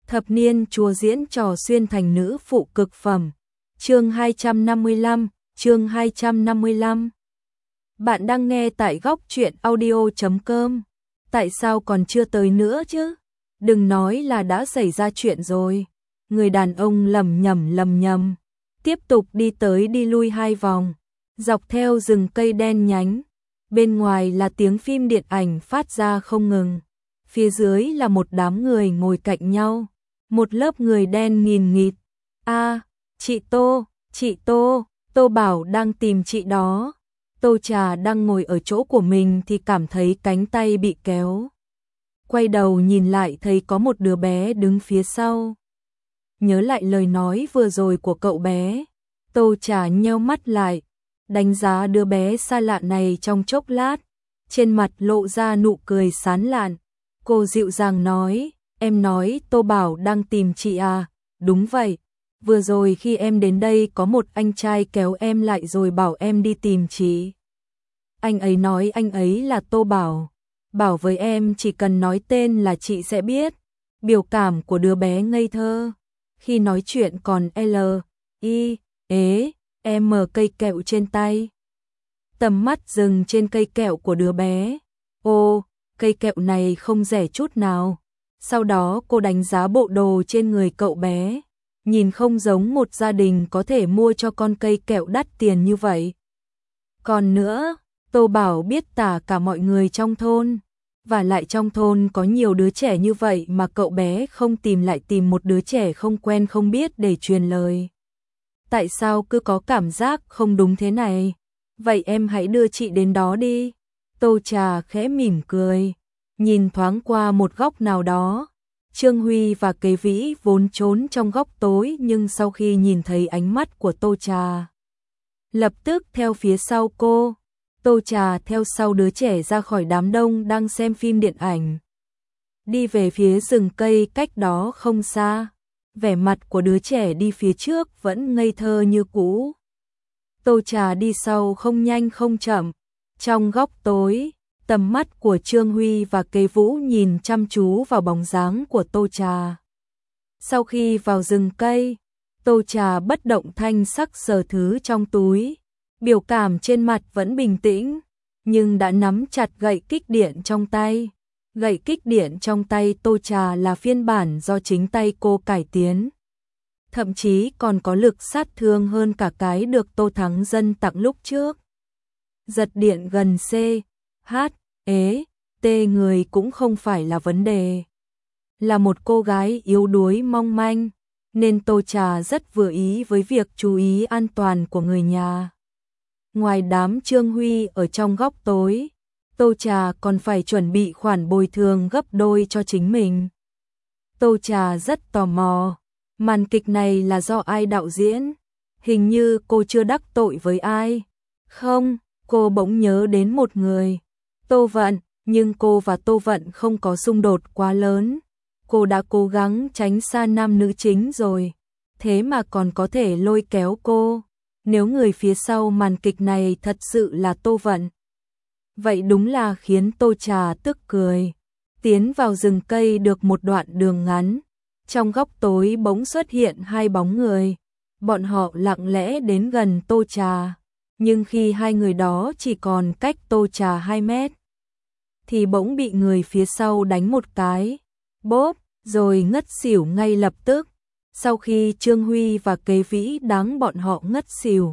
Thập niên chúa diễn trò xuyên thành nữ phụ cực phẩm. Chương 255, chương 255. Bạn đang nghe tại góc truyện audio.com. Tại sao còn chưa tới nữa chứ? Đừng nói là đã xảy ra chuyện rồi. Người đàn ông lầm nhầm, tiếp tục đi tới đi lui 2 vòng, dọc theo rừng cây đen nhánh. Bên ngoài là tiếng phim điện ảnh phát ra không ngừng. Phía dưới là một đám người ngồi cạnh nhau. Một lớp người đen nghìn nghịt. Chị Tô, Tô Bảo đang tìm chị đó. Tô Trà đang ngồi ở chỗ của mình thì cảm thấy cánh tay bị kéo. Quay đầu nhìn lại thấy có một đứa bé đứng phía sau. Nhớ lại lời nói vừa rồi của cậu bé, Tô Trà nheo mắt lại, đánh giá đứa bé xa lạ này trong chốc lát, trên mặt lộ ra nụ cười sán lạn. Cô dịu dàng nói, em nói Tô Bảo đang tìm chị à? Đúng vậy, vừa rồi khi em đến đây có một anh trai kéo em lại rồi bảo em đi tìm chị. Anh ấy nói anh ấy là Tô Bảo, bảo với em chỉ cần nói tên là chị sẽ biết. Biểu cảm của đứa bé ngây thơ, khi nói chuyện còn M cây kẹo trên tay. Tầm mắt dừng trên cây kẹo của đứa bé. Ô, cây kẹo này không rẻ chút nào. Sau đó cô đánh giá bộ đồ trên người cậu bé, nhìn không giống một gia đình có thể mua cho con cây kẹo đắt tiền như vậy. Còn nữa, Tô Bảo biết cả mọi người trong thôn, và lại trong thôn có nhiều đứa trẻ như vậy mà cậu bé không tìm lại tìm một đứa trẻ không quen không biết để truyền lời. Tại sao cứ có cảm giác không đúng thế này? Vậy em hãy đưa chị đến đó đi. Tô Trà khẽ mỉm cười, nhìn thoáng qua một góc nào đó. Trương Huy và Kế Vĩ vốn trốn trong góc tối nhưng sau khi nhìn thấy ánh mắt của Tô Trà, lập tức theo phía sau cô. Tô Trà theo sau đứa trẻ ra khỏi đám đông đang xem phim điện ảnh, đi về phía rừng cây cách đó không xa. Vẻ mặt của đứa trẻ đi phía trước vẫn ngây thơ như cũ. Tô Trà đi sau không nhanh không chậm. Trong góc tối, tầm mắt của Trương Huy và Kế Vũ nhìn chăm chú vào bóng dáng của Tô Trà. Sau khi vào rừng cây, Tô Trà bất động thanh sắc sờ thứ trong túi. Biểu cảm trên mặt vẫn bình tĩnh, nhưng đã nắm chặt gậy kích điện trong tay. Gậy kích điện trong tay Tô Trà là phiên bản do chính tay cô cải tiến. Thậm chí còn có lực sát thương hơn cả cái được Tô Thắng Dân tặng lúc trước. Giật điện gần T người cũng không phải là vấn đề. Là một cô gái yếu đuối mong manh, nên Tô Trà rất vừa ý với việc chú ý an toàn của người nhà. Ngoài đám Trương Huy ở trong góc tối, Tô Trà còn phải chuẩn bị khoản bồi thường gấp đôi cho chính mình. Tô Trà rất tò mò, màn kịch này là do ai đạo diễn? Hình như cô chưa đắc tội với ai. Không, cô bỗng nhớ đến một người, Tô Vận, nhưng cô và Tô Vận không có xung đột quá lớn. Cô đã cố gắng tránh xa nam nữ chính rồi, thế mà còn có thể lôi kéo cô. Nếu người phía sau màn kịch này thật sự là Tô Vận, vậy đúng là khiến Tô Trà tức cười. Tiến vào rừng cây được một đoạn đường ngắn, trong góc tối bỗng xuất hiện 2 bóng người. Bọn họ lặng lẽ đến gần Tô Trà, nhưng khi 2 người đó chỉ còn cách Tô Trà 2 mét, thì bỗng bị người phía sau đánh một cái, bốp, rồi ngất xỉu ngay lập tức. Sau khi Trương Huy và Kế Vĩ đáng bọn họ ngất xỉu,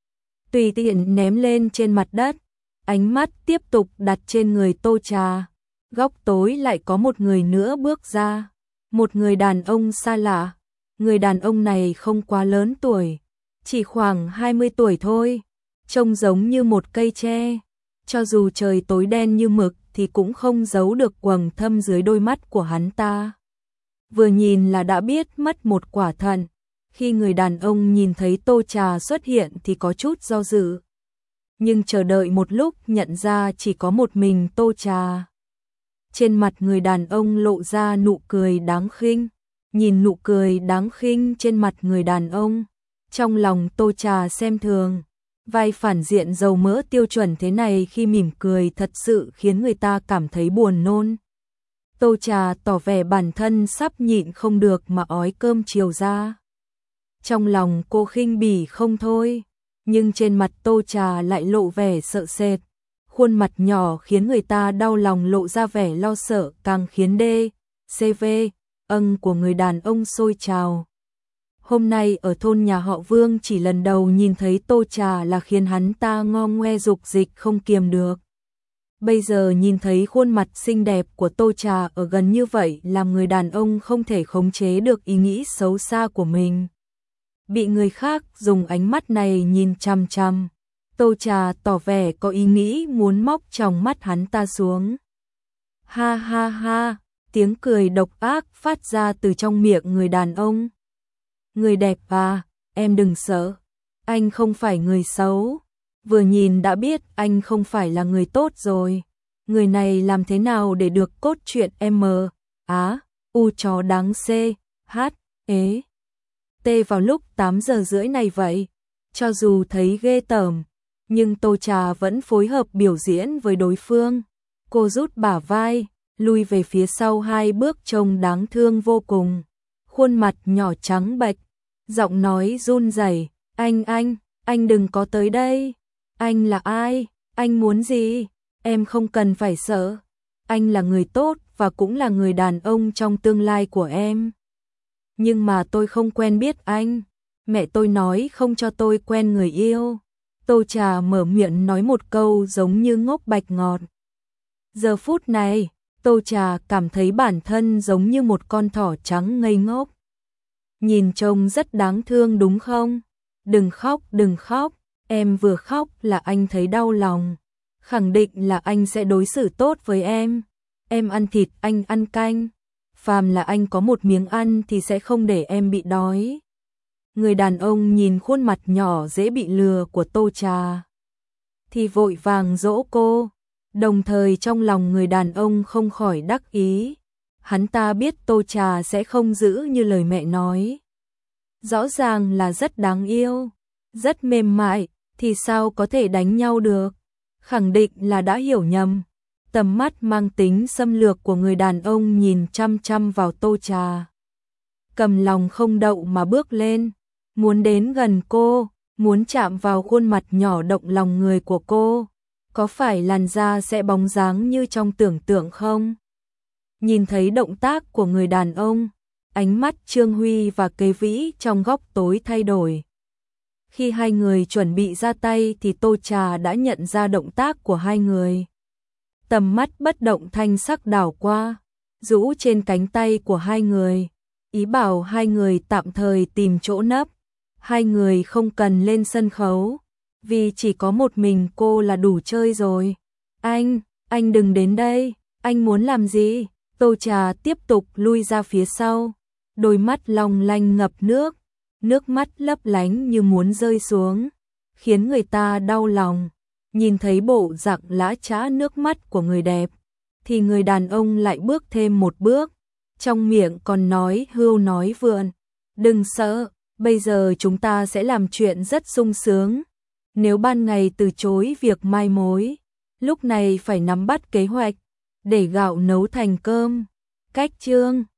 tùy tiện ném lên trên mặt đất, ánh mắt tiếp tục đặt trên người Tô Trà. Góc tối lại có một người nữa bước ra, một người đàn ông xa lạ. Người đàn ông này không quá lớn tuổi, chỉ khoảng 20 tuổi thôi, trông giống như một cây tre. Cho dù trời tối đen như mực thì cũng không giấu được quầng thâm dưới đôi mắt của hắn ta. Vừa nhìn là đã biết mất một quả thận. Khi người đàn ông nhìn thấy Tô Trà xuất hiện thì có chút do dự, nhưng chờ đợi một lúc nhận ra chỉ có một mình Tô Trà. Trên mặt người đàn ông lộ ra nụ cười đáng khinh. Nhìn nụ cười đáng khinh trên mặt người đàn ông, trong lòng Tô Trà xem thường. Vai phản diện dầu mỡ tiêu chuẩn thế này khi mỉm cười thật sự khiến người ta cảm thấy buồn nôn. Tô Trà tỏ vẻ bản thân sắp nhịn không được mà ói cơm chiều ra. Trong lòng cô khinh bỉ không thôi, nhưng trên mặt Tô Trà lại lộ vẻ sợ sệt. Khuôn mặt nhỏ khiến người ta đau lòng lộ ra vẻ lo sợ, càng khiến CV của người đàn ông sôi trào. Hôm nay ở thôn nhà họ Vương chỉ lần đầu nhìn thấy Tô Trà là khiến hắn ta ngo ngoe dục dịch không kiềm được. Bây giờ nhìn thấy khuôn mặt xinh đẹp của Tô Trà ở gần như vậy làm người đàn ông không thể khống chế được ý nghĩ xấu xa của mình. Bị người khác dùng ánh mắt này nhìn chằm chằm, Tô Trà tỏ vẻ có ý nghĩ muốn móc tròng mắt hắn ta xuống. Ha ha ha, tiếng cười độc ác phát ra từ trong miệng người đàn ông. Người đẹp à, em đừng sợ, anh không phải người xấu. Vừa nhìn đã biết anh không phải là người tốt rồi. Người này làm thế nào để được cốt truyện U chó đáng T vào lúc 8 giờ rưỡi này vậy? Cho dù thấy ghê tởm, nhưng Tô Trà vẫn phối hợp biểu diễn với đối phương. Cô rút bả vai, lui về phía sau 2 bước trông đáng thương vô cùng. Khuôn mặt nhỏ trắng bệch, giọng nói run rẩy, anh đừng có tới đây. Anh là ai? Anh muốn gì? Em không cần phải sợ. Anh là người tốt và cũng là người đàn ông trong tương lai của em. Nhưng mà tôi không quen biết anh. Mẹ tôi nói không cho tôi quen người yêu. Tô Trà mở miệng nói một câu giống như ngốc bạch ngọt. Giờ phút này, Tô Trà cảm thấy bản thân giống như một con thỏ trắng ngây ngốc. Nhìn trông rất đáng thương đúng không? Đừng khóc, đừng khóc. Em vừa khóc là anh thấy đau lòng. Khẳng định là anh sẽ đối xử tốt với em. Em ăn thịt, anh ăn canh. Phàm là anh có một miếng ăn thì sẽ không để em bị đói. Người đàn ông nhìn khuôn mặt nhỏ dễ bị lừa của Tô Trà thì vội vàng dỗ cô. Đồng thời trong lòng người đàn ông không khỏi đắc ý. Hắn ta biết Tô Trà sẽ không giữ như lời mẹ nói. Rõ ràng là rất đáng yêu, rất mềm mại, thì sao có thể đánh nhau được? Khẳng định là đã hiểu nhầm. Tầm mắt mang tính xâm lược của người đàn ông nhìn chăm chăm vào Tô Trà. Cầm lòng không đậu mà bước lên, muốn đến gần cô, muốn chạm vào khuôn mặt nhỏ động lòng người của cô. Có phải làn da sẽ bóng dáng như trong tưởng tượng không? Nhìn thấy động tác của người đàn ông, ánh mắt Trương Huy và Kế Vĩ trong góc tối thay đổi. Khi hai người chuẩn bị ra tay thì Tô Trà đã nhận ra động tác của hai người. Tầm mắt bất động thanh sắc đảo qua, rũ trên cánh tay của hai người, ý bảo hai người tạm thời tìm chỗ nấp. Hai người không cần lên sân khấu, vì chỉ có một mình cô là đủ chơi rồi. Anh đừng đến đây, anh muốn làm gì? Tô Trà tiếp tục lui ra phía sau, đôi mắt long lanh ngập nước, nước mắt lấp lánh như muốn rơi xuống, khiến người ta đau lòng. Nhìn thấy bộ dạng lã chã nước mắt của người đẹp, thì người đàn ông lại bước thêm một bước, trong miệng còn nói hưu nói vượn. Đừng sợ, bây giờ chúng ta sẽ làm chuyện rất sung sướng. Nếu ban ngày từ chối việc mai mối, lúc này phải nắm bắt kế hoạch, để gạo nấu thành cơm. Cách chương